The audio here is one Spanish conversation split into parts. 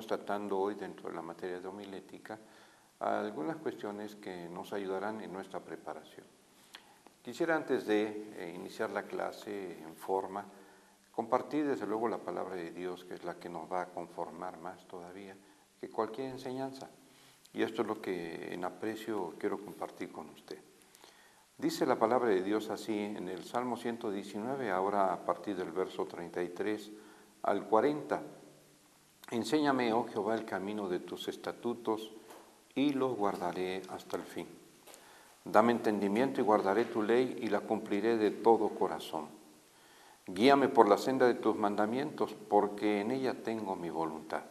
estaremos tratando hoy dentro de la materia de homilética algunas cuestiones que nos ayudarán en nuestra preparación. Quisiera antes de iniciar la clase en forma, compartir desde luego la palabra de Dios, que es la que nos va a conformar más todavía que cualquier enseñanza. Y esto es lo que en aprecio quiero compartir con usted. Dice la palabra de Dios así en el Salmo 119, ahora a partir del verso 33 al 40. Enséñame, oh Jehová, el camino de tus estatutos y los guardaré hasta el fin. Dame entendimiento y guardaré tu ley y la cumpliré de todo corazón. Guíame por la senda de tus mandamientos, porque en ella tengo mi voluntad.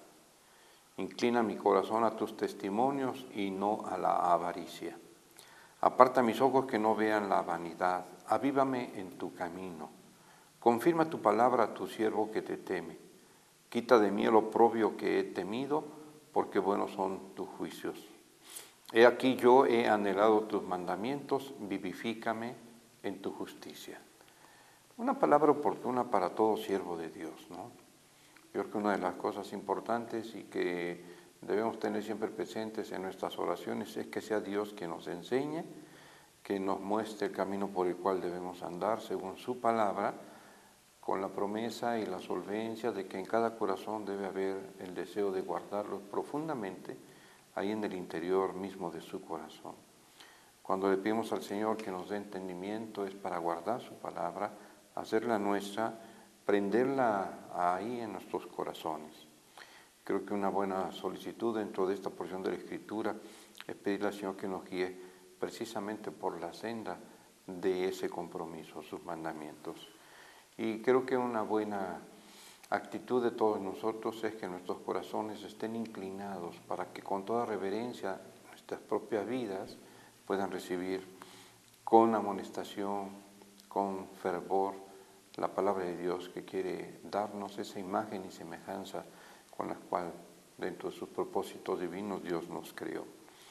Inclina mi corazón a tus testimonios y no a la avaricia. Aparta mis ojos que no vean la vanidad. Avívame en tu camino. Confirma tu palabra a tu siervo que te teme. Quita de mí el oprobio que he temido, porque buenos son tus juicios. He aquí yo he anhelado tus mandamientos, vivifícame en tu justicia. Una palabra oportuna para todo siervo de Dios, ¿no? Yo creo que una de las cosas importantes y que debemos tener siempre presentes en nuestras oraciones es que sea Dios quien nos enseñe, que nos muestre el camino por el cual debemos andar según su palabra, con la promesa y la solvencia de que en cada corazón debe haber el deseo de guardarlo profundamente ahí en el interior mismo de su corazón. Cuando le pedimos al Señor que nos dé entendimiento es para guardar su palabra, hacerla nuestra, prenderla ahí en nuestros corazones. Creo que una buena solicitud dentro de esta porción de la Escritura es pedirle al Señor que nos guíe precisamente por la senda de ese compromiso, sus mandamientos. Y creo que una buena actitud de todos nosotros es que nuestros corazones estén inclinados para que con toda reverencia nuestras propias vidas puedan recibir con amonestación, con fervor, la palabra de Dios que quiere darnos esa imagen y semejanza con la cual dentro de sus propósitos divinos Dios nos creó.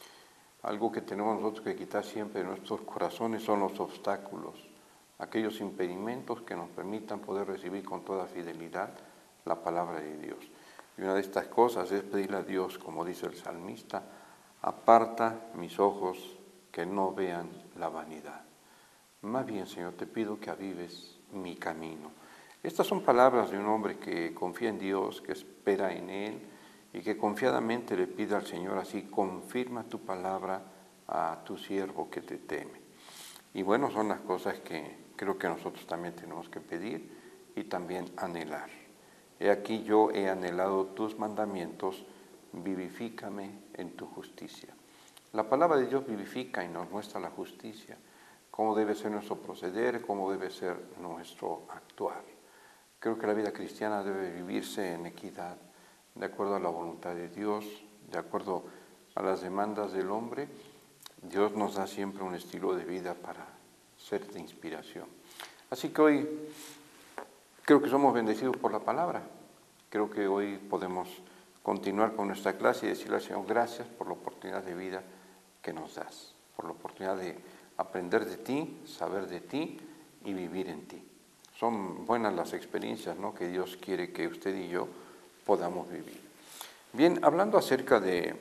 Algo que tenemos nosotros que quitar siempre de nuestros corazones son los obstáculos, aquellos impedimentos que nos permitan poder recibir con toda fidelidad la palabra de Dios. Y una de estas cosas es pedirle a Dios, como dice el salmista, aparta mis ojos que no vean la vanidad. Más bien, Señor, te pido que avives mi camino. Estas son palabras de un hombre que confía en Dios, que espera en Él y que confiadamente le pide al Señor así, confirma tu palabra a tu siervo que te teme. Y bueno, son las cosas que creo que nosotros también tenemos que pedir y también anhelar. He aquí yo he anhelado tus mandamientos, vivifícame en tu justicia. La palabra de Dios vivifica y nos muestra la justicia, cómo debe ser nuestro proceder, cómo debe ser nuestro actuar. Creo que la vida cristiana debe vivirse en equidad, de acuerdo a la voluntad de Dios, de acuerdo a las demandas del hombre. Dios nos da siempre un estilo de vida para ser de inspiración. Así que hoy creo que somos bendecidos por la palabra. Creo que hoy podemos continuar con nuestra clase y decirle al Señor, gracias por la oportunidad de vida que nos das, por la oportunidad de aprender de ti, saber de ti y vivir en ti. Son buenas las experiencias, ¿no?, que Dios quiere que usted y yo podamos vivir. Bien, hablando acerca de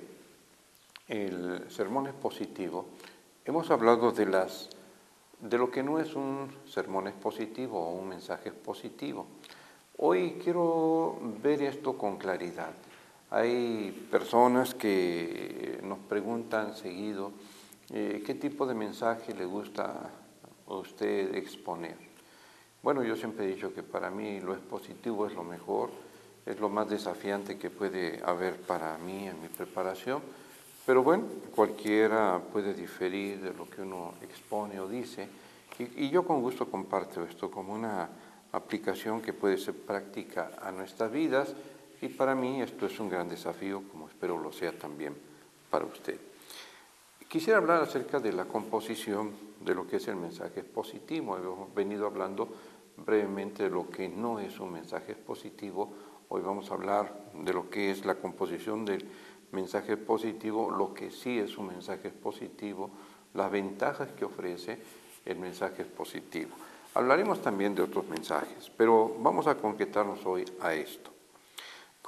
el sermón expositivo, hemos hablado de lo que no es un sermón expositivo o un mensaje expositivo. Hoy quiero ver esto con claridad. Hay personas que nos preguntan seguido qué tipo de mensaje le gusta a usted exponer. Bueno, yo siempre he dicho que para mí lo expositivo es lo mejor, es lo más desafiante que puede haber para mí en mi preparación, pero bueno, cualquiera puede diferir de lo que uno expone o dice, y yo con gusto comparto esto como una aplicación que puede ser práctica a nuestras vidas, y para mí esto es un gran desafío, como espero lo sea también para usted. Quisiera hablar acerca de la composición de lo que es el mensaje expositivo. Hemos venido hablando brevemente de lo que no es un mensaje expositivo. Hoy vamos a hablar de lo que es la composición del mensaje expositivo, lo que sí es un mensaje expositivo, las ventajas que ofrece el mensaje expositivo. Hablaremos también de otros mensajes, pero vamos a concretarnos hoy a esto.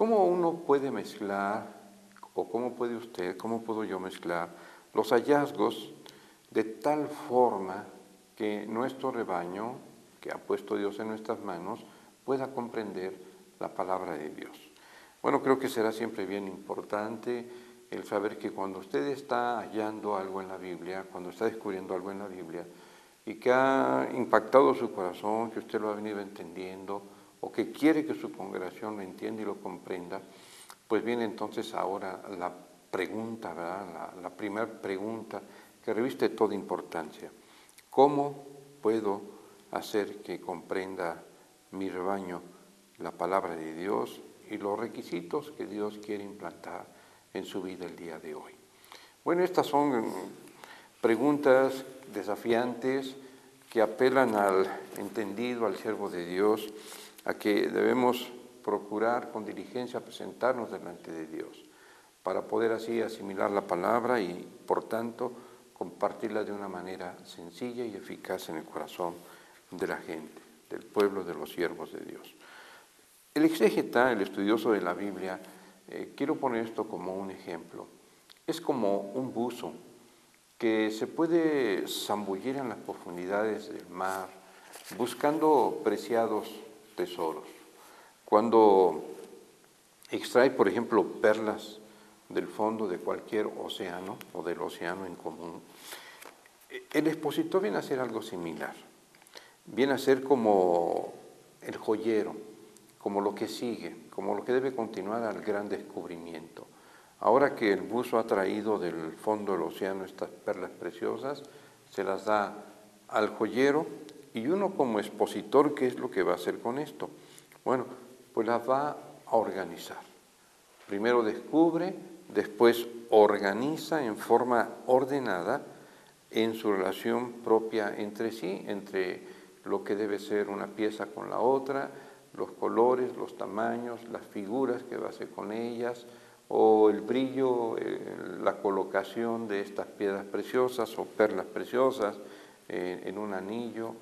¿Cómo uno puede mezclar, o cómo puede usted, cómo puedo yo mezclar los hallazgos de tal forma que nuestro rebaño, que ha puesto Dios en nuestras manos, pueda comprender la palabra de Dios? Bueno, creo que será siempre bien importante el saber que cuando usted está hallando algo en la Biblia, cuando está descubriendo algo en la Biblia, y que ha impactado su corazón, que usted lo ha venido entendiendo, o que quiere que su congregación lo entienda y lo comprenda, pues viene entonces ahora la pregunta, ¿verdad? La primera pregunta que reviste toda importancia. ¿Cómo puedo hacer que comprenda mi rebaño la palabra de Dios y los requisitos que Dios quiere implantar en su vida el día de hoy? Bueno, estas son preguntas desafiantes que apelan al entendido, al siervo de Dios, a que debemos procurar con diligencia presentarnos delante de Dios, para poder así asimilar la palabra y, por tanto, compartirla de una manera sencilla y eficaz en el corazón de la gente, del pueblo, de los siervos de Dios. El exégeta, el estudioso de la Biblia, quiero poner esto como un ejemplo. Es como un buzo que se puede zambullir en las profundidades del mar, buscando preciados tesoros. Cuando extrae, por ejemplo, perlas del fondo de cualquier océano o del océano en común, el expositor viene a ser algo similar. Viene a ser como el joyero, como lo que sigue, como lo que debe continuar al gran descubrimiento. Ahora que el buzo ha traído del fondo del océano estas perlas preciosas, se las da al joyero y uno como expositor, ¿qué es lo que va a hacer con esto? Bueno, pues las va a organizar. Primero descubre, después organiza en forma ordenada en su relación propia entre sí, entre lo que debe ser una pieza con la otra, los colores, los tamaños, las figuras que va a hacer con ellas, o el brillo, la colocación de estas piedras preciosas o perlas preciosas en un anillo,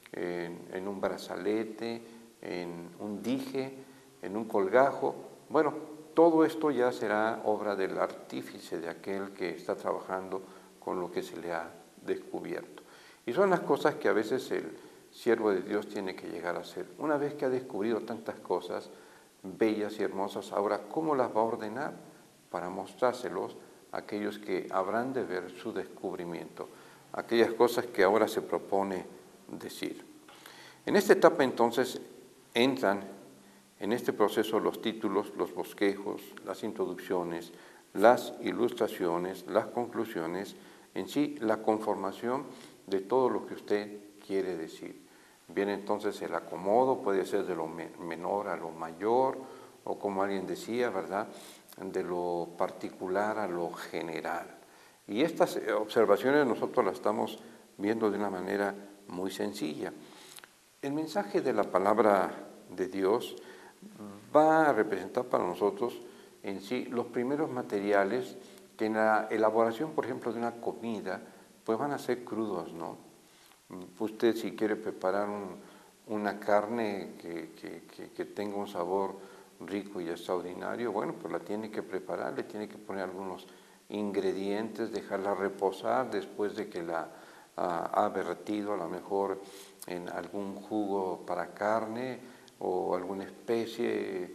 en un brazalete, en un dije, en un colgajo. Bueno, todo esto ya será obra del artífice, de aquel que está trabajando con lo que se le ha descubierto. Y son las cosas que a veces el siervo de Dios tiene que llegar a hacer. Una vez que ha descubrido tantas cosas bellas y hermosas, ahora, ¿cómo las va a ordenar? Para mostrárselos a aquellos que habrán de ver su descubrimiento, aquellas cosas que ahora se propone decir. En esta etapa, entonces, entran en este proceso los títulos, los bosquejos, las introducciones, las ilustraciones, las conclusiones, en sí, la conformación de todo lo que usted quiere decir. Viene entonces el acomodo, puede ser de lo menor a lo mayor, o como alguien decía, ¿verdad?, de lo particular a lo general. Y estas observaciones nosotros las estamos viendo de una manera muy sencilla. El mensaje de la palabra de Dios va a representar para nosotros en sí los primeros materiales que en la elaboración, por ejemplo, de una comida, pues van a ser crudos, ¿no? Usted, si quiere preparar una carne que tenga un sabor rico y extraordinario, bueno, pues la tiene que preparar, le tiene que poner algunos ingredientes, dejarla reposar después de que la ha vertido a lo mejor en algún jugo para carne o alguna especie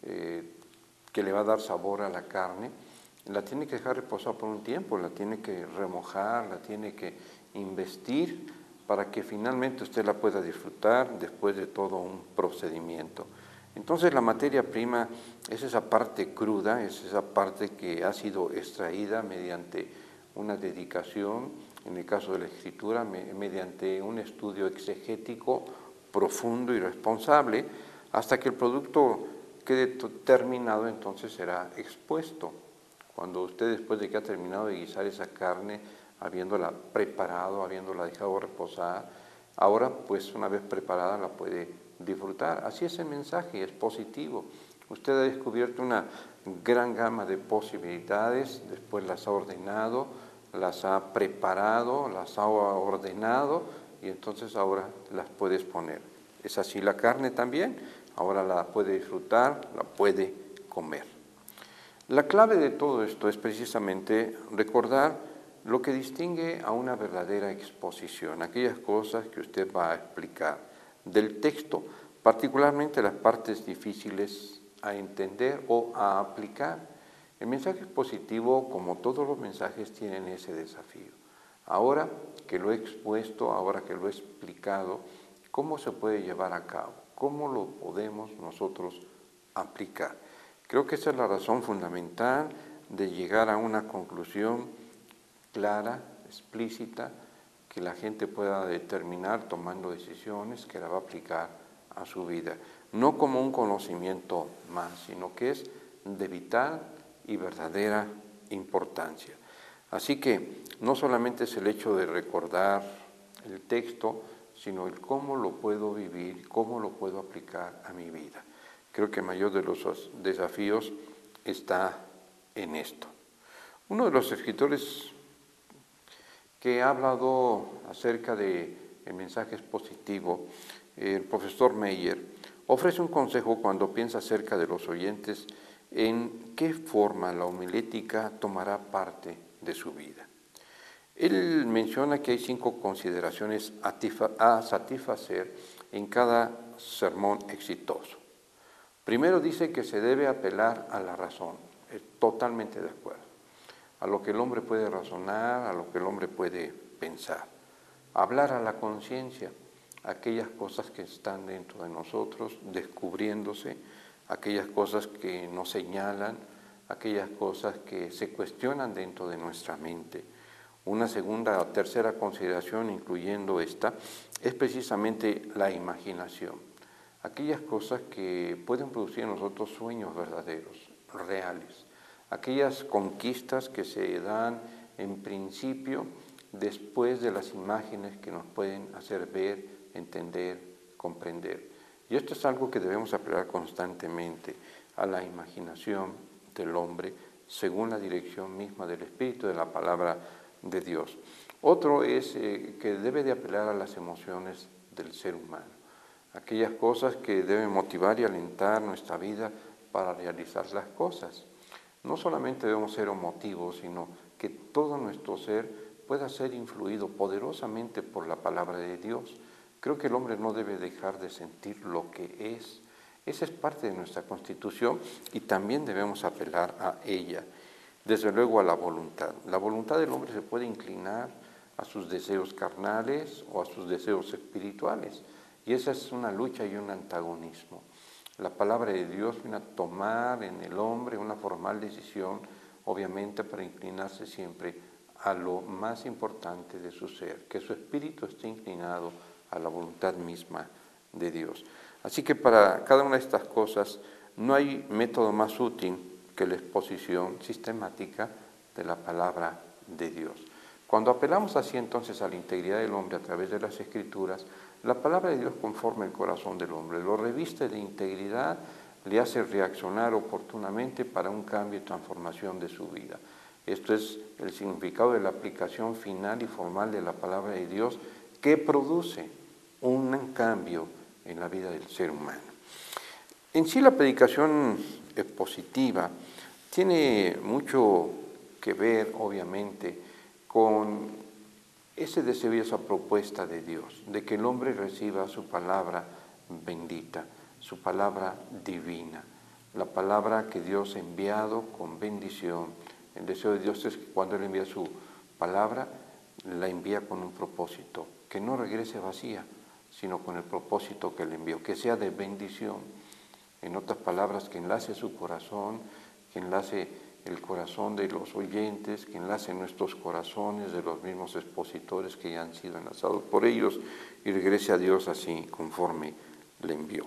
que le va a dar sabor a la carne. La tiene que dejar reposar por un tiempo, la tiene que remojar, la tiene que investir para que finalmente usted la pueda disfrutar después de todo un procedimiento. Entonces la materia prima es esa parte cruda, es esa parte que ha sido extraída mediante una dedicación, en el caso de la escritura, mediante un estudio exegético profundo y responsable, hasta que el producto quede terminado, entonces será expuesto. Cuando usted, después de que ha terminado de guisar esa carne, habiéndola preparado, habiéndola dejado reposar, ahora pues una vez preparada la puede disfrutar. Así es el mensaje, es positivo. Usted ha descubierto una gran gama de posibilidades, después las ha ordenado, las ha preparado, las ha ordenado y entonces ahora las puedes poner. Es así la carne también, ahora la puede disfrutar, la puede comer. La clave de todo esto es precisamente recordar lo que distingue a una verdadera exposición, aquellas cosas que usted va a explicar del texto, particularmente las partes difíciles a entender o a aplicar. El mensaje expositivo, como todos los mensajes, tienen ese desafío. Ahora que lo he expuesto, ahora que lo he explicado, ¿cómo se puede llevar a cabo? ¿Cómo lo podemos nosotros aplicar? Creo que esa es la razón fundamental de llegar a una conclusión clara, explícita, que la gente pueda determinar tomando decisiones que la va a aplicar a su vida. No como un conocimiento más, sino que es de vital y verdadera importancia. Así que no solamente es el hecho de recordar el texto, sino el cómo lo puedo vivir, cómo lo puedo aplicar a mi vida. Creo que el mayor de los desafíos está en esto. Uno de los escritores que ha hablado acerca del mensaje expositivo, el profesor Meyer, ofrece un consejo cuando piensa acerca de los oyentes en qué forma la homilética tomará parte de su vida. Él menciona que hay 5 consideraciones a satisfacer en cada sermón exitoso. Primero dice que se debe apelar a la razón, totalmente de acuerdo, a lo que el hombre puede razonar, a lo que el hombre puede pensar. Hablar a la conciencia, aquellas cosas que están dentro de nosotros, descubriéndose, aquellas cosas que nos señalan, aquellas cosas que se cuestionan dentro de nuestra mente. Una segunda o tercera consideración, incluyendo esta, es precisamente la imaginación. Aquellas cosas que pueden producir en nosotros sueños verdaderos, reales. Aquellas conquistas que se dan en principio después de las imágenes que nos pueden hacer ver, entender, comprender. Y esto es algo que debemos apelar constantemente a la imaginación del hombre según la dirección misma del Espíritu de la palabra de Dios. Otro es que debe de apelar a las emociones del ser humano, aquellas cosas que deben motivar y alentar nuestra vida para realizar las cosas. No solamente debemos ser emotivos, sino que todo nuestro ser pueda ser influido poderosamente por la palabra de Dios. Creo que el hombre no debe dejar de sentir lo que es. Esa es parte de nuestra constitución y también debemos apelar a ella. Desde luego a la voluntad. La voluntad del hombre se puede inclinar a sus deseos carnales o a sus deseos espirituales. Y esa es una lucha y un antagonismo. La palabra de Dios viene a tomar en el hombre una formal decisión, obviamente para inclinarse siempre a lo más importante de su ser, que su espíritu esté inclinado a la voluntad misma de Dios. Así que para cada una de estas cosas no hay método más útil que la exposición sistemática de la palabra de Dios. Cuando apelamos así entonces a la integridad del hombre a través de las Escrituras, la palabra de Dios conforma el corazón del hombre, lo reviste de integridad, le hace reaccionar oportunamente para un cambio y transformación de su vida. Esto es el significado de la aplicación final y formal de la palabra de Dios que produce un cambio en la vida del ser humano. En sí la predicación expositiva tiene mucho que ver, obviamente, con ese deseo y esa propuesta de Dios, de que el hombre reciba su palabra bendita, su palabra divina, la palabra que Dios ha enviado con bendición. El deseo de Dios es que cuando Él envía su palabra, la envía con un propósito, que no regrese vacía, sino con el propósito que le envió, que sea de bendición. En otras palabras, que enlace su corazón, que enlace el corazón de los oyentes, que enlace nuestros corazones de los mismos expositores que ya han sido enlazados por ellos y regrese a Dios así conforme le envió.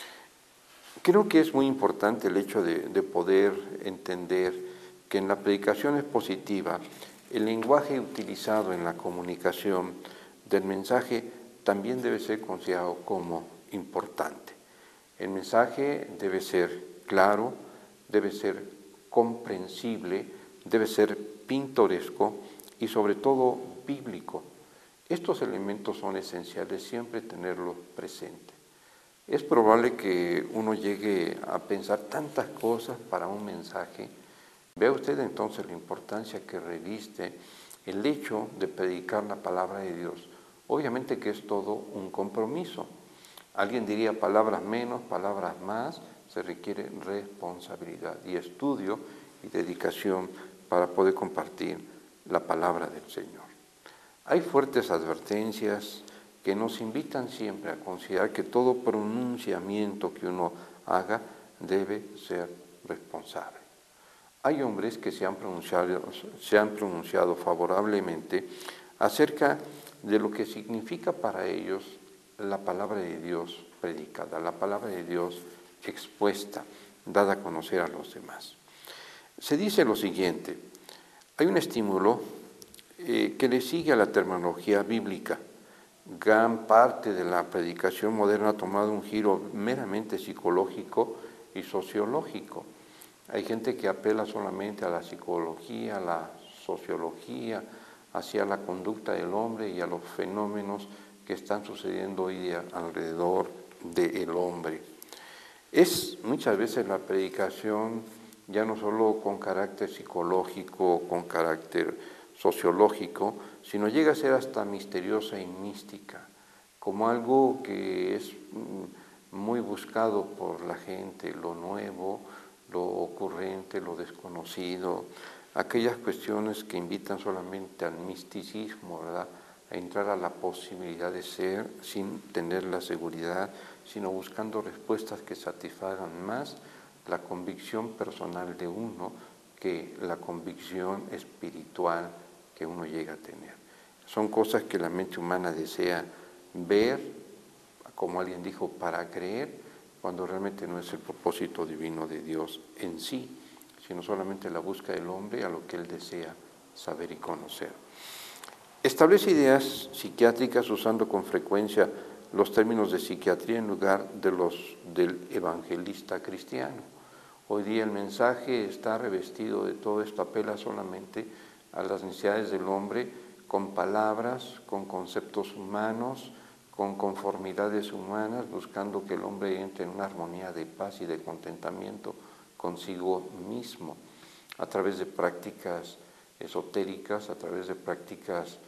Creo que es muy importante el hecho de poder entender que en la predicación expositiva el lenguaje utilizado en la comunicación del mensaje también debe ser considerado como importante. El mensaje debe ser claro, debe ser comprensible, debe ser pintoresco y sobre todo bíblico. Estos elementos son esenciales siempre tenerlos presentes. Es probable que uno llegue a pensar tantas cosas para un mensaje. Vea usted entonces la importancia que reviste el hecho de predicar la palabra de Dios. Obviamente que es todo un compromiso. Alguien diría palabras menos, palabras más, se requiere responsabilidad y estudio y dedicación para poder compartir la palabra del Señor. Hay fuertes advertencias que nos invitan siempre a considerar que todo pronunciamiento que uno haga debe ser responsable. Hay hombres que se han pronunciado favorablemente acerca de lo que significa para ellos la palabra de Dios predicada, la palabra de Dios expuesta, dada a conocer a los demás. Se dice lo siguiente: hay un estímulo que le sigue a la terminología bíblica. Gran parte de la predicación moderna ha tomado un giro meramente psicológico y sociológico. Hay gente que apela solamente a la psicología, a la sociología, hacia la conducta del hombre y a los fenómenos que están sucediendo hoy día alrededor del hombre. Es muchas veces la predicación ya no solo con carácter psicológico, con carácter sociológico, sino llega a ser hasta misteriosa y mística, como algo que es muy buscado por la gente, lo nuevo, lo ocurrente, lo desconocido, aquellas cuestiones que invitan solamente al misticismo, ¿verdad?, a entrar a la posibilidad de ser sin tener la seguridad, sino buscando respuestas que satisfagan más la convicción personal de uno que la convicción espiritual que uno llega a tener. Son cosas que la mente humana desea ver, como alguien dijo, para creer, cuando realmente no es el propósito divino de Dios en sí, sino solamente la búsqueda del hombre a lo que él desea saber y conocer. Establece ideas psiquiátricas usando con frecuencia los términos de psiquiatría en lugar de los del evangelista cristiano. Hoy día el mensaje está revestido de todo esto, apela solamente a las necesidades del hombre con palabras, con conceptos humanos, con conformidades humanas, buscando que el hombre entre en una armonía de paz y de contentamiento consigo mismo, a través de prácticas esotéricas, a través de prácticas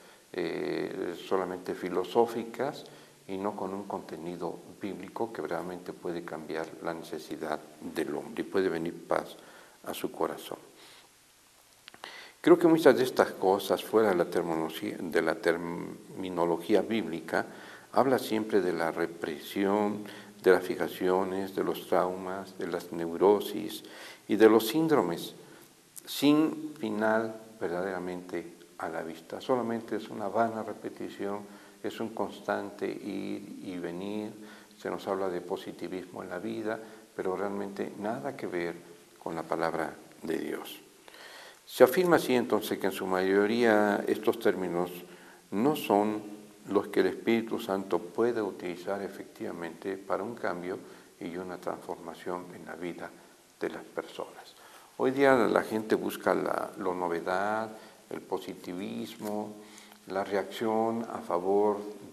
solamente filosóficas y no con un contenido bíblico que realmente puede cambiar la necesidad del hombre y puede venir paz a su corazón. Creo que muchas de estas cosas, fuera de la terminología bíblica, habla siempre de la represión, de las fijaciones, de los traumas, de las neurosis y de los síndromes, sin final verdaderamente a la vista. Solamente es una vana repetición, es un constante ir y venir. Se nos habla de positivismo en la vida, pero realmente nada que ver con la palabra de Dios. Se afirma así entonces que en su mayoría estos términos no son los que el Espíritu Santo puede utilizar efectivamente para un cambio y una transformación en la vida de las personas. Hoy día la gente busca la novedad, el positivismo, la reacción a favor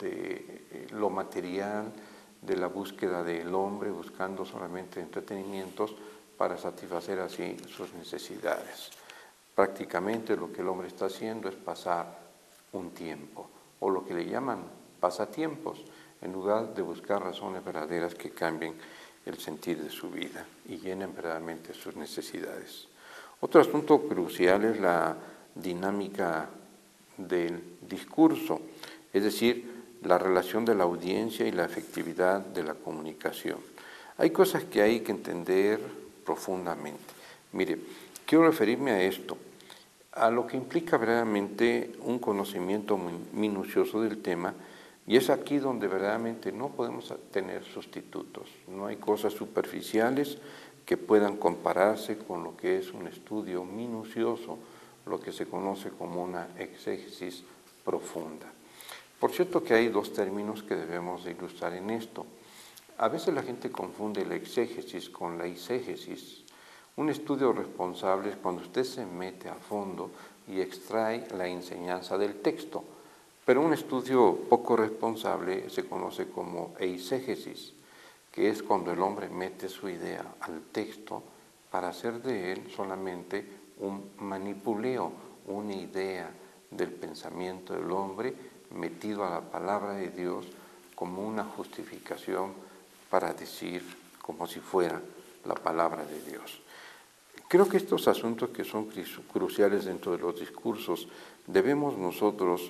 de lo material, de la búsqueda del hombre, buscando solamente entretenimientos para satisfacer así sus necesidades. Prácticamente lo que el hombre está haciendo es pasar un tiempo, o lo que le llaman pasatiempos, en lugar de buscar razones verdaderas que cambien el sentir de su vida y llenen verdaderamente sus necesidades. Otro asunto crucial es la dinámica del discurso, es decir, la relación de la audiencia y la efectividad de la comunicación. Hay cosas que hay que entender profundamente. Mire, quiero referirme a esto, a lo que implica verdaderamente un conocimiento muy minucioso del tema, y es aquí donde verdaderamente no podemos tener sustitutos. No hay cosas superficiales que puedan compararse con lo que es un estudio minucioso, lo que se conoce como una exégesis profunda. Por cierto que hay dos términos que debemos de ilustrar en esto. A veces la gente confunde la exégesis con la eisegesis. Un estudio responsable es cuando usted se mete a fondo y extrae la enseñanza del texto, pero un estudio poco responsable se conoce como eisegesis, que es cuando el hombre mete su idea al texto para hacer de él solamente un manipuleo, una idea del pensamiento del hombre metido a la palabra de Dios como una justificación para decir como si fuera la palabra de Dios. Creo que estos asuntos que son cruciales dentro de los discursos debemos nosotros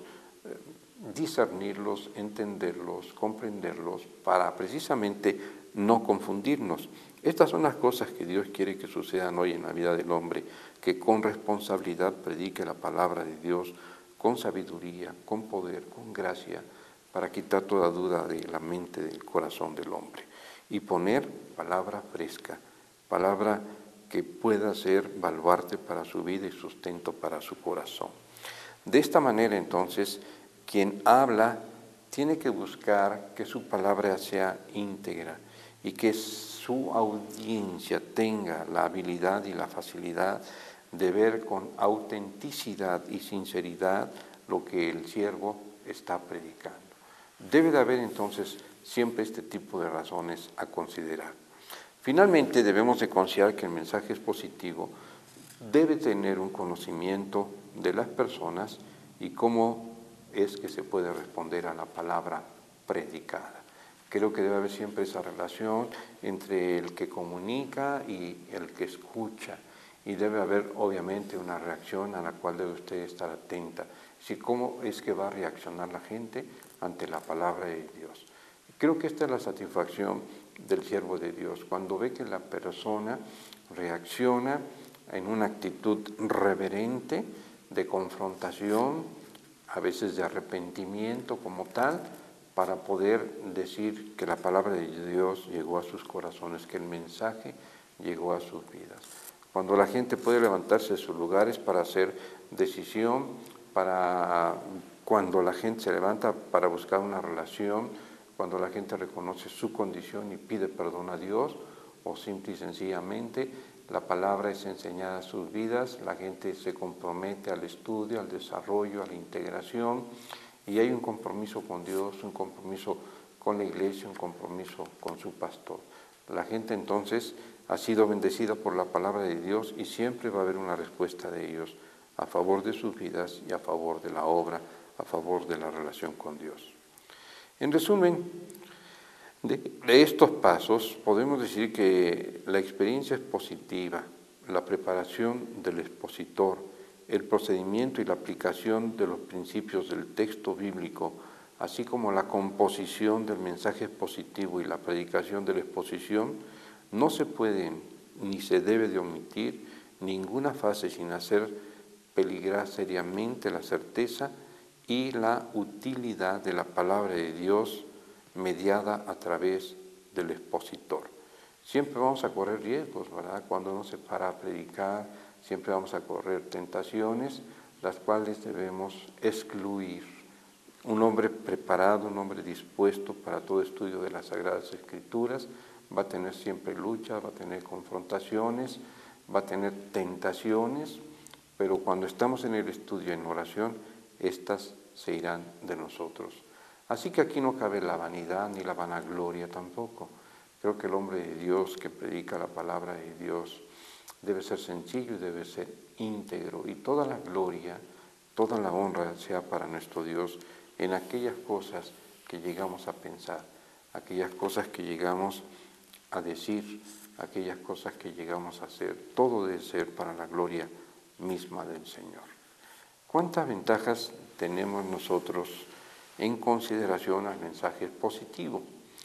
discernirlos, entenderlos, comprenderlos para precisamente no confundirnos. Estas son las cosas que Dios quiere que sucedan hoy en la vida del hombre, que con responsabilidad predique la palabra de Dios, con sabiduría, con poder, con gracia, para quitar toda duda de la mente, del corazón del hombre y poner palabra fresca, palabra que pueda ser baluarte para su vida y sustento para su corazón. De esta manera, entonces, quien habla tiene que buscar que su palabra sea íntegra y que su audiencia tenga la habilidad y la facilidad de ver con autenticidad y sinceridad lo que el siervo está predicando. Debe de haber entonces siempre este tipo de razones a considerar. Finalmente, debemos de considerar que el mensaje expositivo debe tener un conocimiento de las personas y cómo es que se puede responder a la palabra predicada. Creo que debe haber siempre esa relación entre el que comunica y el que escucha. Y debe haber, obviamente, una reacción a la cual debe usted estar atenta. Si cómo es que va a reaccionar la gente ante la palabra de Dios. Creo que esta es la satisfacción del siervo de Dios, cuando ve que la persona reacciona en una actitud reverente, de confrontación, a veces de arrepentimiento como tal, para poder decir que la palabra de Dios llegó a sus corazones, que el mensaje llegó a sus vidas. Cuando la gente puede levantarse de sus lugares para hacer decisión, cuando la gente se levanta para buscar una relación, cuando la gente reconoce su condición y pide perdón a Dios, o simple y sencillamente la palabra es enseñada a sus vidas, la gente se compromete al estudio, al desarrollo, a la integración, y hay un compromiso con Dios, un compromiso con la iglesia, un compromiso con su pastor. La gente entonces ha sido bendecida por la palabra de Dios y siempre va a haber una respuesta de ellos a favor de sus vidas y a favor de la obra, a favor de la relación con Dios. En resumen, de estos pasos podemos decir que la experiencia expositiva, la preparación del expositor, el procedimiento y la aplicación de los principios del texto bíblico, así como la composición del mensaje expositivo y la predicación de la exposición, no se pueden ni se debe de omitir ninguna fase sin hacer peligrar seriamente la certeza y la utilidad de la palabra de Dios mediada a través del expositor. Siempre vamos a correr riesgos, ¿verdad? Cuando uno se para a predicar, siempre vamos a correr tentaciones, las cuales debemos excluir. Un hombre preparado, un hombre dispuesto para todo estudio de las Sagradas Escrituras, va a tener siempre luchas, va a tener confrontaciones, va a tener tentaciones, pero cuando estamos en el estudio, en oración, estas se irán de nosotros. Así que aquí no cabe la vanidad ni la vanagloria tampoco. Creo que el hombre de Dios que predica la palabra de Dios debe ser sencillo y debe ser íntegro. Y toda la gloria, toda la honra sea para nuestro Dios en aquellas cosas que llegamos a pensar, aquellas cosas que llegamos a decir, aquellas cosas que llegamos a hacer. Todo debe ser para la gloria misma del Señor. ¿Cuántas ventajas tenemos nosotros en consideración al mensaje positivo?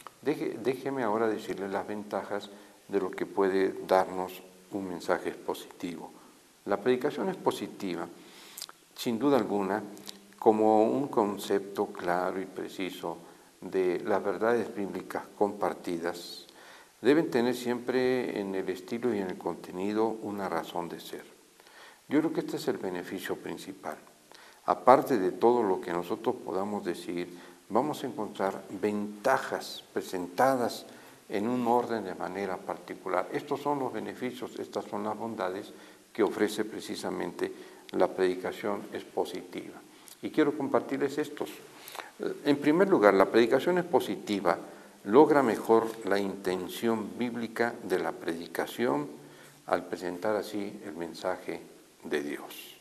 Déjeme ahora decirle las ventajas de lo que puede darnos un mensaje positivo. La predicación es positiva, sin duda alguna, como un concepto claro y preciso de las verdades bíblicas compartidas. Deben tener siempre en el estilo y en el contenido una razón de ser. Yo creo que este es el beneficio principal. Aparte de todo lo que nosotros podamos decir, vamos a encontrar ventajas presentadas en un orden de manera particular. Estos son los beneficios, estas son las bondades que ofrece precisamente la predicación expositiva. Y quiero compartirles estos. En primer lugar, la predicación expositiva logra mejor la intención bíblica de la predicación al presentar así el mensaje de Dios.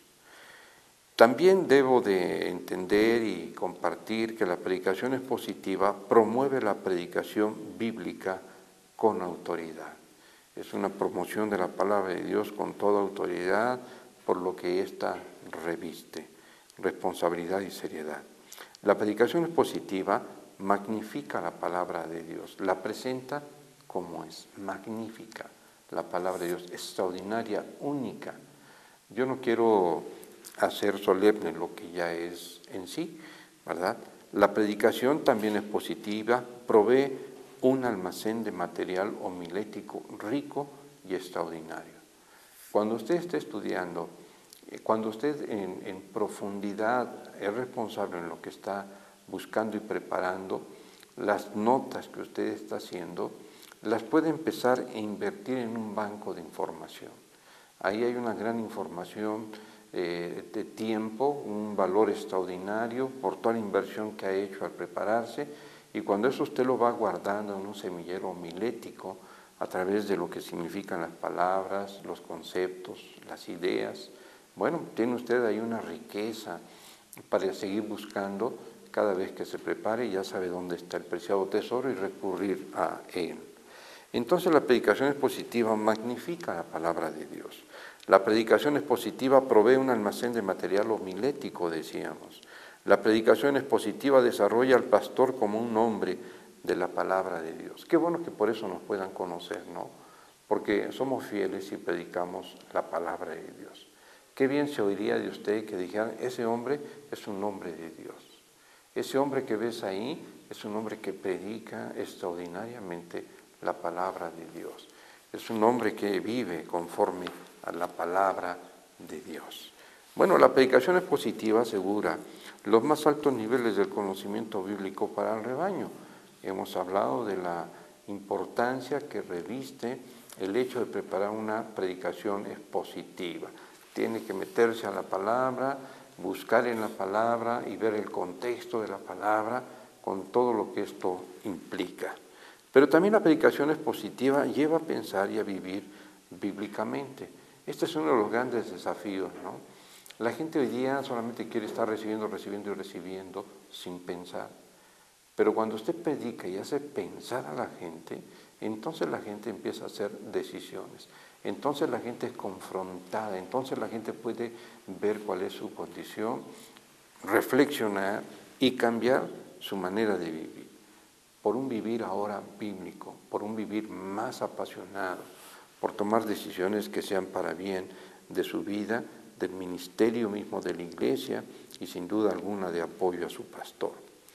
También debo de entender y compartir que la predicación expositiva promueve la predicación bíblica con autoridad. Es una promoción de la palabra de Dios con toda autoridad, por lo que ésta reviste responsabilidad y seriedad. La predicación expositiva magnifica la palabra de Dios, la presenta como es, magnífica la palabra de Dios, extraordinaria, única. Yo no quiero hacer solemne lo que ya es en sí, ¿verdad? La predicación también es positiva, provee un almacén de material homilético rico y extraordinario. Cuando usted esté estudiando, cuando usted en profundidad es responsable en lo que está buscando y preparando, las notas que usted está haciendo, las puede empezar a invertir en un banco de información. Ahí hay una gran información de tiempo, un valor extraordinario por toda la inversión que ha hecho al prepararse, y cuando eso usted lo va guardando en un semillero homilético a través de lo que significan las palabras, los conceptos, las ideas, bueno, tiene usted ahí una riqueza para seguir buscando cada vez que se prepare y ya sabe dónde está el preciado tesoro y recurrir a él. Entonces la predicación expositiva magnifica la palabra de Dios. La predicación expositiva provee un almacén de material homilético, decíamos. La predicación expositiva desarrolla al pastor como un hombre de la palabra de Dios. Qué bueno que por eso nos puedan conocer, ¿no? Porque somos fieles y predicamos la palabra de Dios. Qué bien se oiría de usted que dijeran, ese hombre es un hombre de Dios. Ese hombre que ves ahí es un hombre que predica extraordinariamente la palabra de Dios. Es un hombre que vive conforme a la palabra de Dios. Bueno, la predicación expositiva asegura los más altos niveles del conocimiento bíblico para el rebaño. Hemos hablado de la importancia que reviste el hecho de preparar una predicación expositiva. Tiene que meterse a la palabra, buscar en la palabra y ver el contexto de la palabra con todo lo que esto implica. Pero también la predicación expositiva lleva a pensar y a vivir bíblicamente. Este es uno de los grandes desafíos, ¿no? La gente hoy día solamente quiere estar recibiendo, recibiendo y recibiendo sin pensar. Pero cuando usted predica y hace pensar a la gente, entonces la gente empieza a hacer decisiones. Entonces la gente es confrontada, entonces la gente puede ver cuál es su condición, reflexionar y cambiar su manera de vivir. Por un vivir ahora bíblico, por un vivir más apasionado, por tomar decisiones que sean para bien de su vida, del ministerio mismo de la iglesia y sin duda alguna de apoyo a su pastor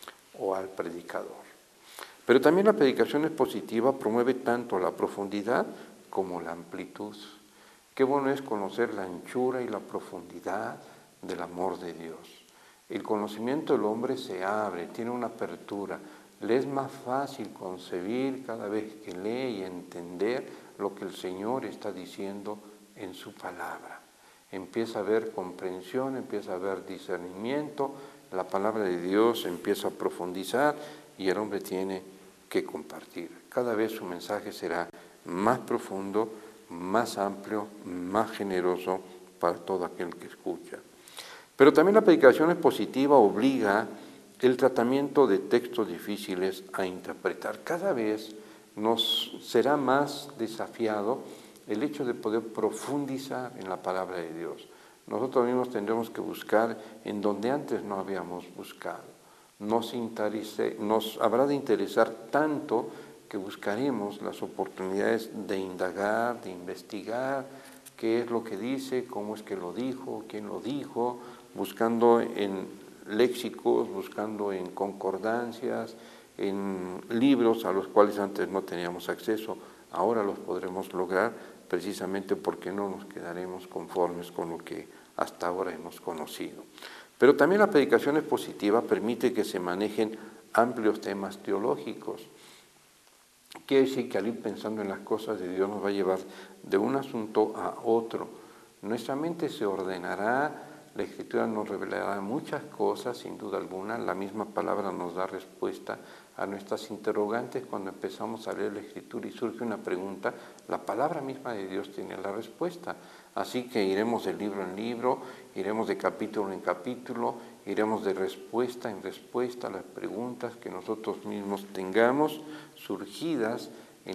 o al predicador. Pero también la predicación expositiva promueve tanto la profundidad como la amplitud. Qué bueno es conocer la anchura y la profundidad del amor de Dios. El conocimiento del hombre se abre, tiene una apertura. Le es más fácil concebir cada vez que lee y entender lo que el Señor está diciendo en su palabra. Empieza a haber comprensión, empieza a haber discernimiento, la palabra de Dios empieza a profundizar y el hombre tiene que compartir. Cada vez su mensaje será más profundo, más amplio, más generoso para todo aquel que escucha. Pero también la predicación expositiva obliga el tratamiento de textos difíciles a interpretar. Cada vez nos será más desafiado el hecho de poder profundizar en la palabra de Dios. Nosotros mismos tendremos que buscar en donde antes no habíamos buscado. Nos habrá de interesar tanto que buscaremos las oportunidades de indagar, de investigar qué es lo que dice, cómo es que lo dijo, quién lo dijo, buscando en léxicos, buscando en concordancias, en libros a los cuales antes no teníamos acceso. Ahora los podremos lograr precisamente porque no nos quedaremos conformes con lo que hasta ahora hemos conocido. Pero también la predicación expositiva permite que se manejen amplios temas teológicos. Quiere decir que al ir pensando en las cosas de Dios nos va a llevar de un asunto a otro. Nuestra mente se ordenará La Escritura nos revelará muchas cosas, sin duda alguna. La misma palabra nos da respuesta a nuestras interrogantes cuando empezamos a leer la Escritura y surge una pregunta. La palabra misma de Dios tiene la respuesta. Así que iremos de libro en libro, iremos de capítulo en capítulo, iremos de respuesta en respuesta a las preguntas que nosotros mismos tengamos surgidas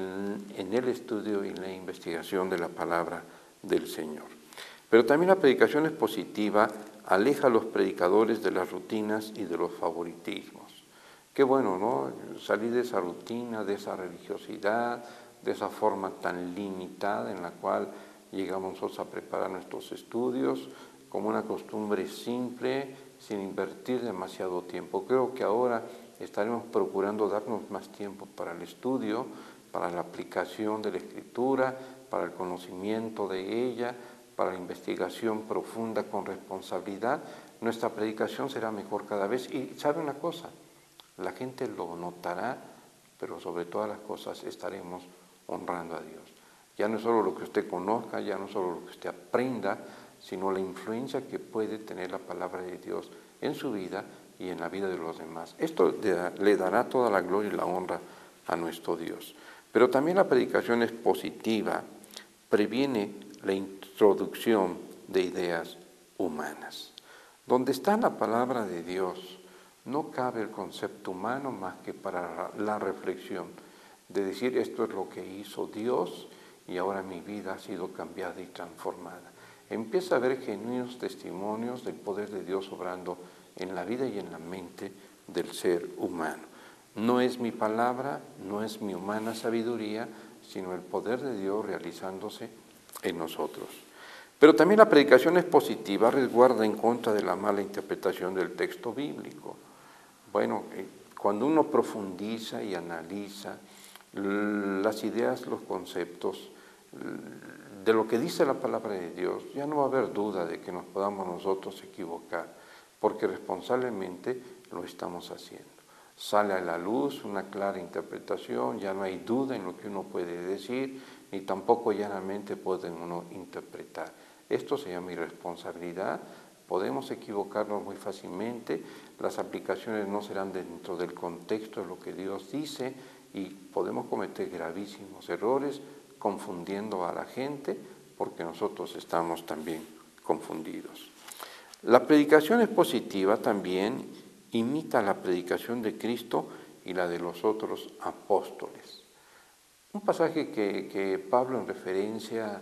en el estudio y la investigación de la palabra del Señor. Pero también la predicación expositiva aleja a los predicadores de las rutinas y de los favoritismos. Qué bueno, ¿no? Salir de esa rutina, de esa religiosidad, de esa forma tan limitada en la cual llegamos nosotros a preparar nuestros estudios como una costumbre simple, sin invertir demasiado tiempo. Creo que ahora estaremos procurando darnos más tiempo para el estudio, para la aplicación de la Escritura, para el conocimiento de ella, para la investigación profunda con responsabilidad. Nuestra predicación será mejor cada vez. Y ¿sabe una cosa? La gente lo notará, pero sobre todas las cosas estaremos honrando a Dios. Ya no es solo lo que usted conozca, ya no es solo lo que usted aprenda, sino la influencia que puede tener la palabra de Dios en su vida y en la vida de los demás. Esto le dará toda la gloria y la honra a nuestro Dios. Pero también la predicación expositiva previene la introducción de ideas humanas. Donde está la palabra de Dios, no cabe el concepto humano más que para la reflexión, de decir esto es lo que hizo Dios y ahora mi vida ha sido cambiada y transformada. Empieza a haber genuinos testimonios del poder de Dios obrando en la vida y en la mente del ser humano. No es mi palabra, no es mi humana sabiduría, sino el poder de Dios realizándose en nosotros. Pero también la predicación expositiva resguarda en contra de la mala interpretación del texto bíblico. Bueno, cuando uno profundiza y analiza las ideas, los conceptos de lo que dice la palabra de Dios, ya no va a haber duda de que nos podamos nosotros equivocar, porque responsablemente lo estamos haciendo. Sale a la luz una clara interpretación, ya no hay duda en lo que uno puede decir, ni tampoco llanamente puede uno interpretar. Esto se llama irresponsabilidad, podemos equivocarnos muy fácilmente, las aplicaciones no serán dentro del contexto de lo que Dios dice y podemos cometer gravísimos errores confundiendo a la gente porque nosotros estamos también confundidos. La predicación expositiva también imita la predicación de Cristo y la de los otros apóstoles. Un pasaje que Pablo en referencia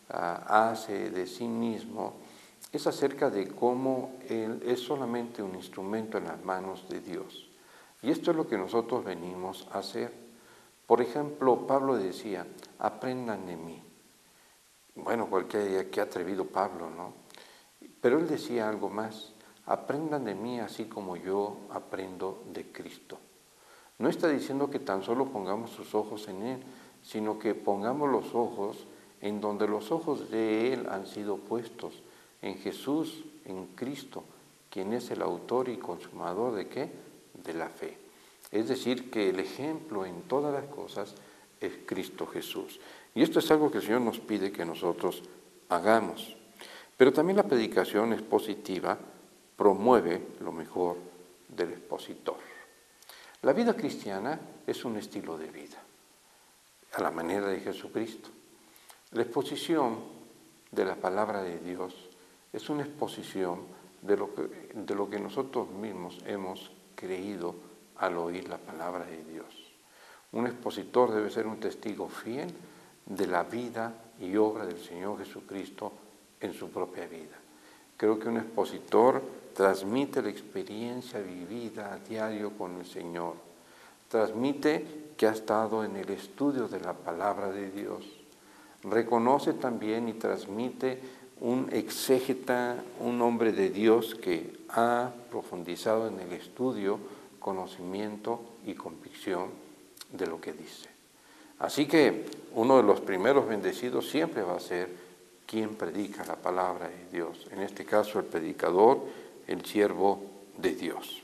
hace de sí mismo es acerca de cómo Él es solamente un instrumento en las manos de Dios. Y esto es lo que nosotros venimos a hacer. Por ejemplo, Pablo decía, aprendan de mí. Bueno, qué atrevido Pablo, ¿no? Pero él decía algo más, aprendan de mí así como yo aprendo de Cristo. No está diciendo que tan solo pongamos sus ojos en Él, sino que pongamos los ojos en donde los ojos de Él han sido puestos, en Jesús, en Cristo, quien es el autor y consumador ¿de qué? De la fe. Es decir, que el ejemplo en todas las cosas es Cristo Jesús. Y esto es algo que el Señor nos pide que nosotros hagamos. Pero también la predicación expositiva promueve lo mejor del expositor. La vida cristiana es un estilo de vida, a la manera de Jesucristo. La exposición de la palabra de Dios es una exposición de lo que nosotros mismos hemos creído al oír la palabra de Dios. Un expositor debe ser un testigo fiel de la vida y obra del Señor Jesucristo en su propia vida. Creo que un expositor transmite la experiencia vivida a diario con el Señor, transmite que ha estado en el estudio de la palabra de Dios, reconoce también y transmite un exégeta, un hombre de Dios que ha profundizado en el estudio, conocimiento y convicción de lo que dice. Así que uno de los primeros bendecidos siempre va a ser quien predica la palabra de Dios, en este caso el predicador, el siervo de Dios.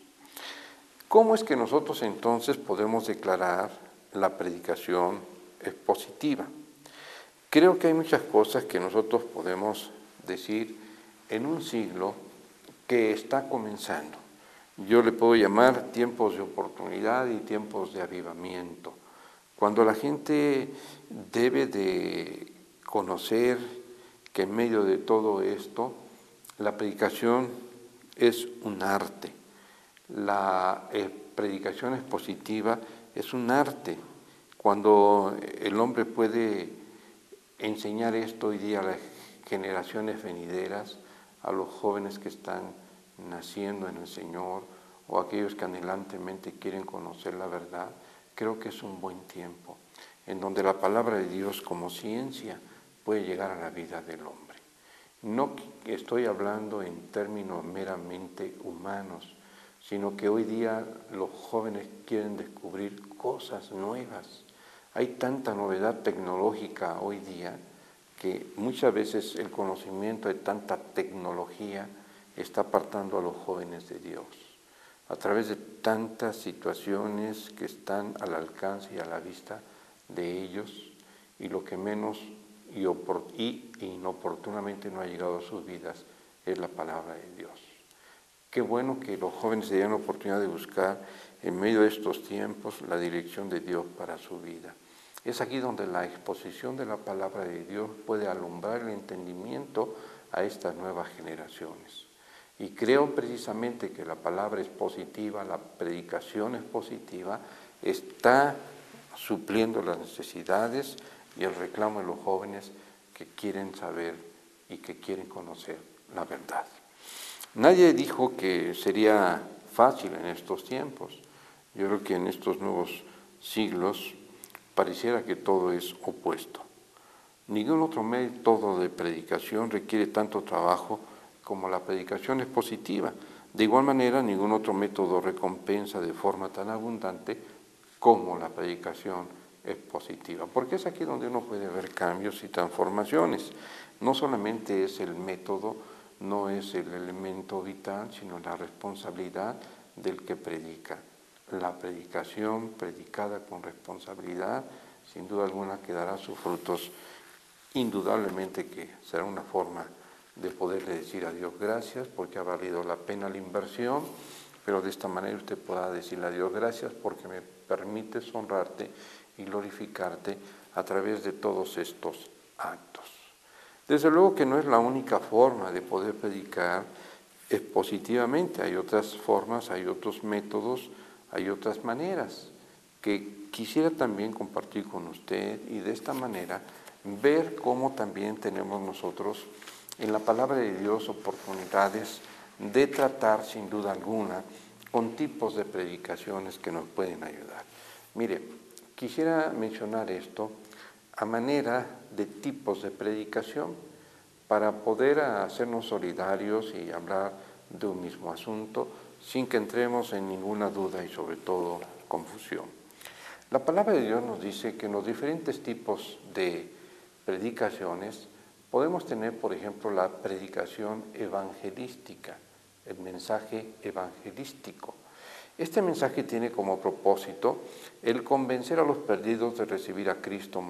¿Cómo es que nosotros entonces podemos declarar la predicación expositiva? Creo que hay muchas cosas que nosotros podemos decir en un siglo que está comenzando. Yo le puedo llamar tiempos de oportunidad y tiempos de avivamiento, cuando la gente debe de conocer que en medio de todo esto, la predicación es un arte. La predicación expositiva es un arte. Cuando el hombre puede enseñar esto hoy día a las generaciones venideras, a los jóvenes que están naciendo en el Señor o aquellos que anhelantemente quieren conocer la verdad, creo que es un buen tiempo en donde la palabra de Dios como ciencia puede llegar a la vida del hombre. No estoy hablando en términos meramente humanos, sino que hoy día los jóvenes quieren descubrir cosas nuevas. Hay tanta novedad tecnológica hoy día que muchas veces el conocimiento de tanta tecnología está apartando a los jóvenes de Dios. A través de tantas situaciones que están al alcance y a la vista de ellos, y lo que menos y inoportunamente no ha llegado a sus vidas es la palabra de Dios. Qué bueno que los jóvenes se den la oportunidad de buscar en medio de estos tiempos la dirección de Dios para su vida. Es aquí donde la exposición de la palabra de Dios puede alumbrar el entendimiento a estas nuevas generaciones. Y creo precisamente que la palabra es positiva, la predicación es positiva, está supliendo las necesidades y el reclamo de los jóvenes que quieren saber y que quieren conocer la verdad. Nadie dijo que sería fácil en estos tiempos. Yo creo que en estos nuevos siglos pareciera que todo es opuesto. Ningún otro método de predicación requiere tanto trabajo como la predicación es positiva. De igual manera, ningún otro método recompensa de forma tan abundante como la predicación es positiva. Porque es aquí donde uno puede ver cambios y transformaciones. No solamente es el método, no es el elemento vital, sino la responsabilidad del que predica. La predicación predicada con responsabilidad, sin duda alguna, que dará sus frutos. Indudablemente que será una forma de poderle decir a Dios gracias porque ha valido la pena la inversión, pero de esta manera usted pueda decirle a Dios gracias porque me permites honrarte y glorificarte a través de todos estos actos. Desde luego que no es la única forma de poder predicar expositivamente, hay otras formas, hay otros métodos, hay otras maneras que quisiera también compartir con usted y de esta manera ver cómo también tenemos nosotros en la palabra de Dios oportunidades de tratar sin duda alguna con tipos de predicaciones que nos pueden ayudar. Mire, quisiera mencionar esto a manera de tipos de predicación para poder hacernos solidarios y hablar de un mismo asunto sin que entremos en ninguna duda y sobre todo confusión. La palabra de Dios nos dice que en los diferentes tipos de predicaciones podemos tener, por ejemplo, la predicación evangelística, el mensaje evangelístico. Este mensaje tiene como propósito el convencer a los perdidos de recibir a Cristo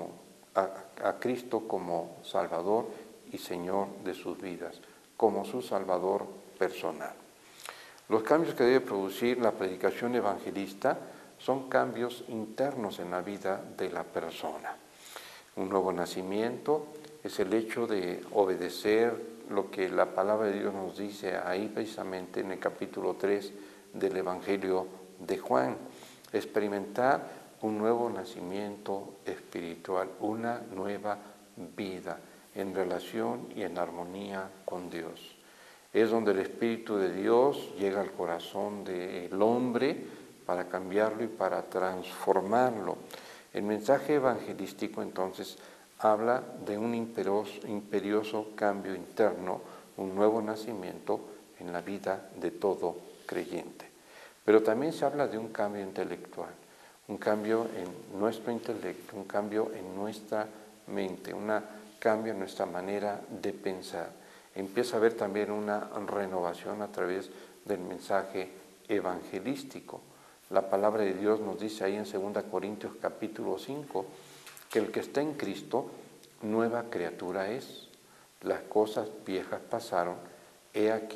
como Salvador y Señor de sus vidas, como su Salvador personal. Los cambios que debe producir la predicación evangelista son cambios internos en la vida de la persona. Un nuevo nacimiento es el hecho de obedecer lo que la palabra de Dios nos dice ahí precisamente en el capítulo 3 del Evangelio de Juan. Experimentar un nuevo nacimiento espiritual, una nueva vida en relación y en armonía con Dios. Es donde el Espíritu de Dios llega al corazón del hombre para cambiarlo y para transformarlo. El mensaje evangelístico entonces habla de un imperioso cambio interno, un nuevo nacimiento en la vida de todo creyente. Pero también se habla de un cambio intelectual, un cambio en nuestro intelecto, un cambio en nuestra mente, un cambio en nuestra manera de pensar. Empieza a haber también una renovación a través del mensaje evangelístico. La palabra de Dios nos dice ahí en 2 Corintios capítulo 5 que el que está en Cristo, nueva criatura es. Las cosas viejas pasaron, he aquí,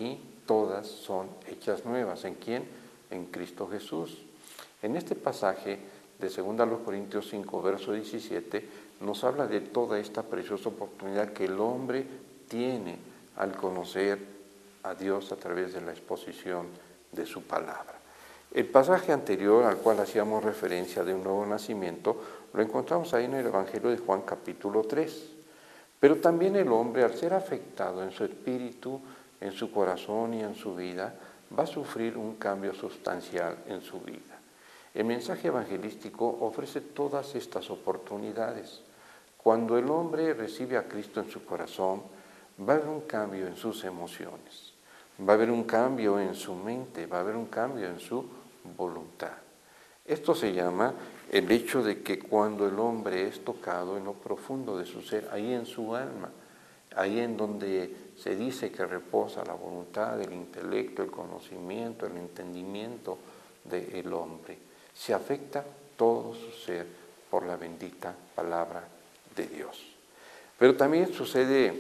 todas son hechas nuevas. ¿En quién? En Cristo Jesús. En este pasaje de 2 Corintios 5, verso 17, nos habla de toda esta preciosa oportunidad que el hombre tiene al conocer a Dios a través de la exposición de su palabra. El pasaje anterior al cual hacíamos referencia de un nuevo nacimiento, lo encontramos ahí en el Evangelio de Juan capítulo 3. Pero también el hombre, al ser afectado en su espíritu, en su corazón y en su vida, va a sufrir un cambio sustancial en su vida. El mensaje evangelístico ofrece todas estas oportunidades. Cuando el hombre recibe a Cristo en su corazón, va a haber un cambio en sus emociones, va a haber un cambio en su mente, va a haber un cambio en su voluntad. Esto se llama el hecho de que cuando el hombre es tocado en lo profundo de su ser, ahí en su alma, ahí en donde se dice que reposa la voluntad, el intelecto, el conocimiento, el entendimiento del hombre, se afecta todo su ser por la bendita palabra de Dios. Pero también sucede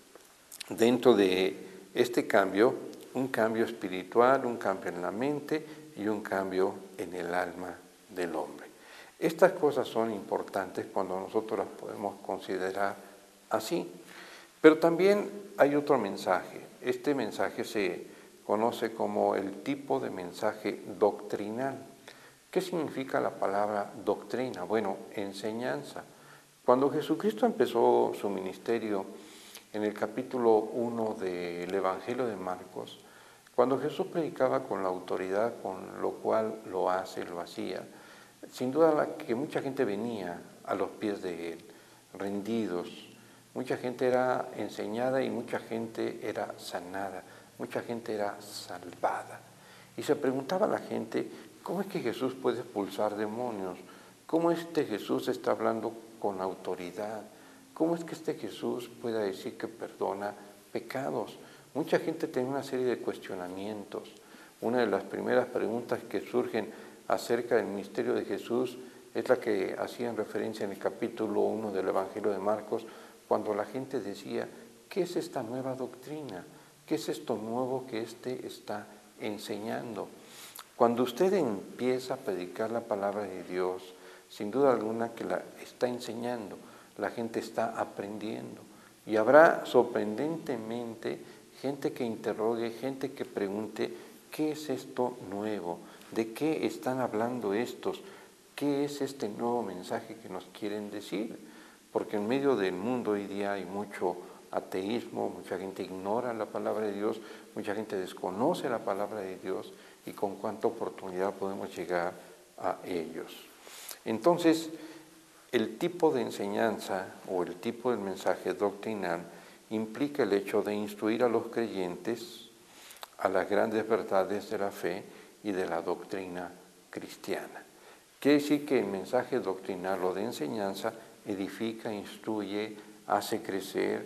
dentro de este cambio, un cambio espiritual, un cambio en la mente y un cambio en el alma del hombre. Estas cosas son importantes cuando nosotros las podemos considerar así. Pero también hay otro mensaje. Este mensaje se conoce como el tipo de mensaje doctrinal. ¿Qué significa la palabra doctrina? Bueno, enseñanza. Cuando Jesucristo empezó su ministerio en el capítulo 1 del Evangelio de Marcos, cuando Jesús predicaba con la autoridad con lo cual lo hacía, sin duda que mucha gente venía a los pies de él, rendidos. Mucha gente era enseñada y mucha gente era sanada, mucha gente era salvada. Y se preguntaba la gente, ¿cómo es que Jesús puede expulsar demonios? ¿Cómo este Jesús está hablando con autoridad? ¿Cómo es que este Jesús pueda decir que perdona pecados? Mucha gente tiene una serie de cuestionamientos. Una de las primeras preguntas que surgen acerca del ministerio de Jesús es la que hacían referencia en el capítulo 1 del Evangelio de Marcos, cuando la gente decía, ¿qué es esta nueva doctrina? ¿Qué es esto nuevo que éste está enseñando? Cuando usted empieza a predicar la palabra de Dios, sin duda alguna que la está enseñando, la gente está aprendiendo. Y habrá sorprendentemente gente que interrogue, gente que pregunte, ¿qué es esto nuevo? ¿De qué están hablando estos? ¿Qué es este nuevo mensaje que nos quieren decir? Porque en medio del mundo hoy día hay mucho ateísmo, mucha gente ignora la palabra de Dios, mucha gente desconoce la palabra de Dios y con cuánta oportunidad podemos llegar a ellos. Entonces, el tipo de enseñanza o el tipo de mensaje doctrinal implica el hecho de instruir a los creyentes a las grandes verdades de la fe y de la doctrina cristiana. Quiere decir que el mensaje doctrinal o de enseñanza edifica, instruye, hace crecer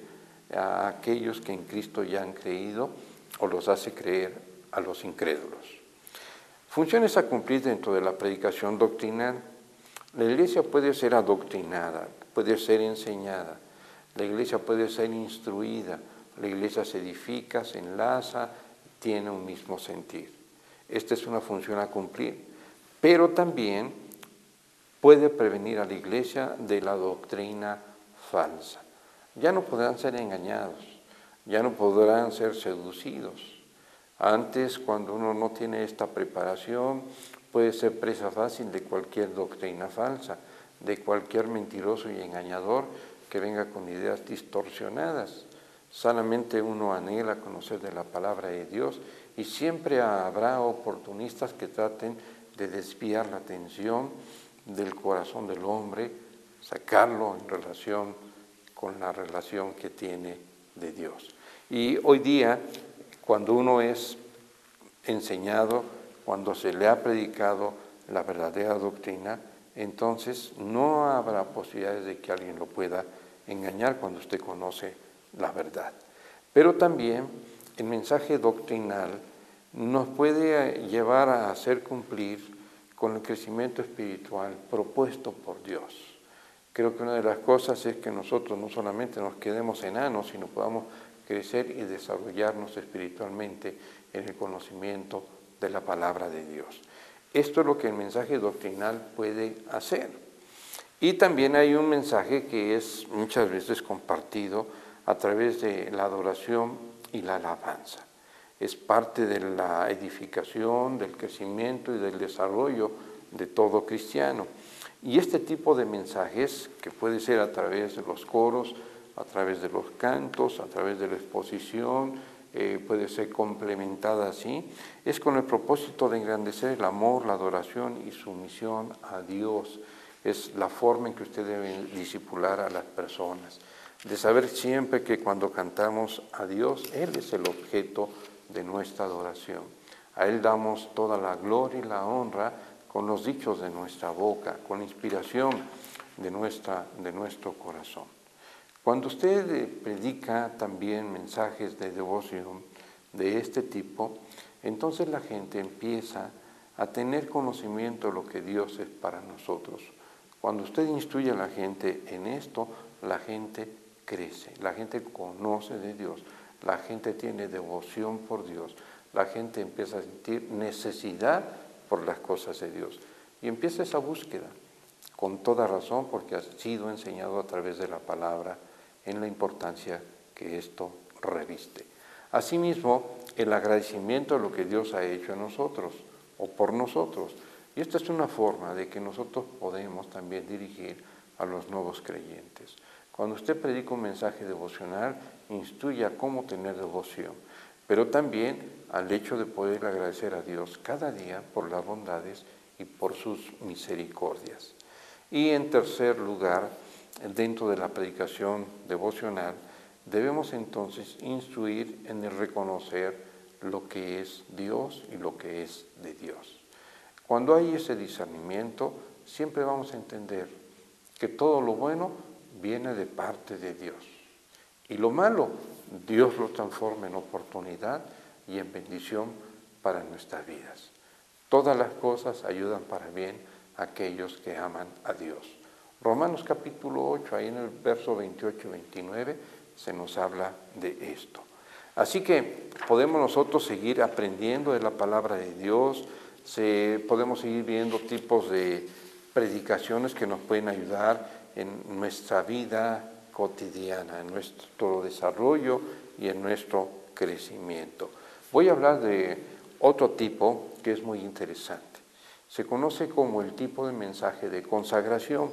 a aquellos que en Cristo ya han creído o los hace creer a los incrédulos. Funciones a cumplir dentro de la predicación doctrinal. La iglesia puede ser adoctrinada, puede ser enseñada, la iglesia puede ser instruida, la iglesia se edifica, se enlaza, tiene un mismo sentir. Esta es una función a cumplir, pero también puede prevenir a la iglesia de la doctrina falsa. Ya no podrán ser engañados, ya no podrán ser seducidos. Antes, cuando uno no tiene esta preparación, puede ser presa fácil de cualquier doctrina falsa, de cualquier mentiroso y engañador que venga con ideas distorsionadas. Sanamente uno anhela conocer de la palabra de Dios y siempre habrá oportunistas que traten de desviar la atención del corazón del hombre, sacarlo en relación con la relación que tiene de Dios. Y hoy día, cuando uno es enseñado, cuando se le ha predicado la verdadera doctrina, entonces no habrá posibilidades de que alguien lo pueda engañar cuando usted conoce la verdad. Pero también el mensaje doctrinal nos puede llevar a hacer cumplir con el crecimiento espiritual propuesto por Dios. Creo que una de las cosas es que nosotros no solamente nos quedemos enanos, sino podamos crecer y desarrollarnos espiritualmente en el conocimiento de la palabra de Dios. Esto es lo que el mensaje doctrinal puede hacer. Y también hay un mensaje que es muchas veces compartido a través de la adoración y la alabanza. Es parte de la edificación, del crecimiento y del desarrollo de todo cristiano. Y este tipo de mensajes, que puede ser a través de los coros, a través de los cantos, a través de la exposición, puede ser complementada así, es con el propósito de engrandecer el amor, la adoración y sumisión a Dios. Es la forma en que usted debe discipular a las personas, de saber siempre que cuando cantamos a Dios, Él es el objeto de nuestra adoración. A Él damos toda la gloria y la honra con los dichos de nuestra boca, con la inspiración de nuestro corazón. Cuando usted predica también mensajes de devoción de este tipo, entonces la gente empieza a tener conocimiento de lo que Dios es para nosotros. Cuando usted instruye a la gente en esto, la gente crece, la gente conoce de Dios, la gente tiene devoción por Dios, la gente empieza a sentir necesidad por las cosas de Dios y empieza esa búsqueda, con toda razón, porque ha sido enseñado a través de la palabra en la importancia que esto reviste. Asimismo, el agradecimiento a lo que Dios ha hecho en nosotros o por nosotros. Y esta es una forma de que nosotros podemos también dirigir a los nuevos creyentes. Cuando usted predica un mensaje devocional, instruye a cómo tener devoción, pero también al hecho de poder agradecer a Dios cada día por las bondades y por sus misericordias. Y en tercer lugar, dentro de la predicación devocional, debemos entonces instruir en el reconocer lo que es Dios y lo que es de Dios. Cuando hay ese discernimiento, siempre vamos a entender que todo lo bueno viene de parte de Dios. Y lo malo, Dios lo transforma en oportunidad y en bendición para nuestras vidas. Todas las cosas ayudan para bien a aquellos que aman a Dios. Romanos capítulo 8, ahí en el verso 28 y 29, se nos habla de esto. Así que podemos nosotros seguir aprendiendo de la palabra de Dios, podemos seguir viendo tipos de predicaciones que nos pueden ayudar en nuestra vida cotidiana, en nuestro desarrollo y en nuestro crecimiento. Voy a hablar de otro tipo que es muy interesante. Se conoce como el tipo de mensaje de consagración.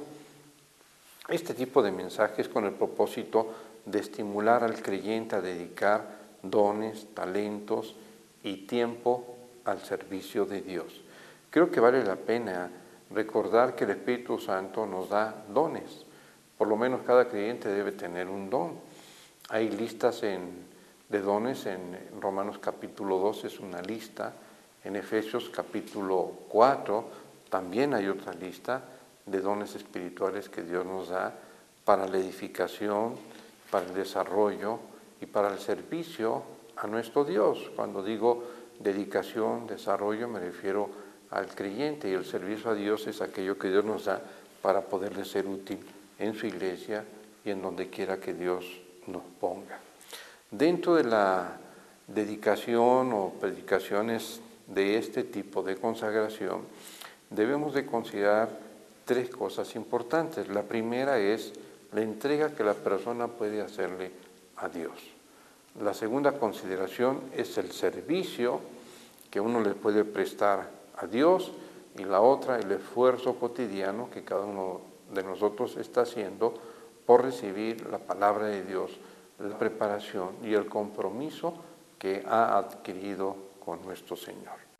Este tipo de mensaje es con el propósito de estimular al creyente a dedicar dones, talentos y tiempo al servicio de Dios. Creo que vale la pena recordar que el Espíritu Santo nos da dones. Por lo menos cada creyente debe tener un don. Hay listas de dones en Romanos capítulo 2, es una lista. En Efesios capítulo 4 también hay otra lista de dones espirituales que Dios nos da para la edificación, para el desarrollo y para el servicio a nuestro Dios. Cuando digo dedicación, desarrollo, me refiero al creyente, y el servicio a Dios es aquello que Dios nos da para poderle ser útil en su iglesia y en donde quiera que Dios nos ponga. Dentro de la dedicación o predicaciones de este tipo de consagración, debemos de considerar tres cosas importantes. La primera es la entrega que la persona puede hacerle a Dios. La segunda consideración es el servicio que uno le puede prestar a Dios, y la otra, el esfuerzo cotidiano que cada uno de nosotros está haciendo por recibir la palabra de Dios, la preparación y el compromiso que ha adquirido con nuestro Señor.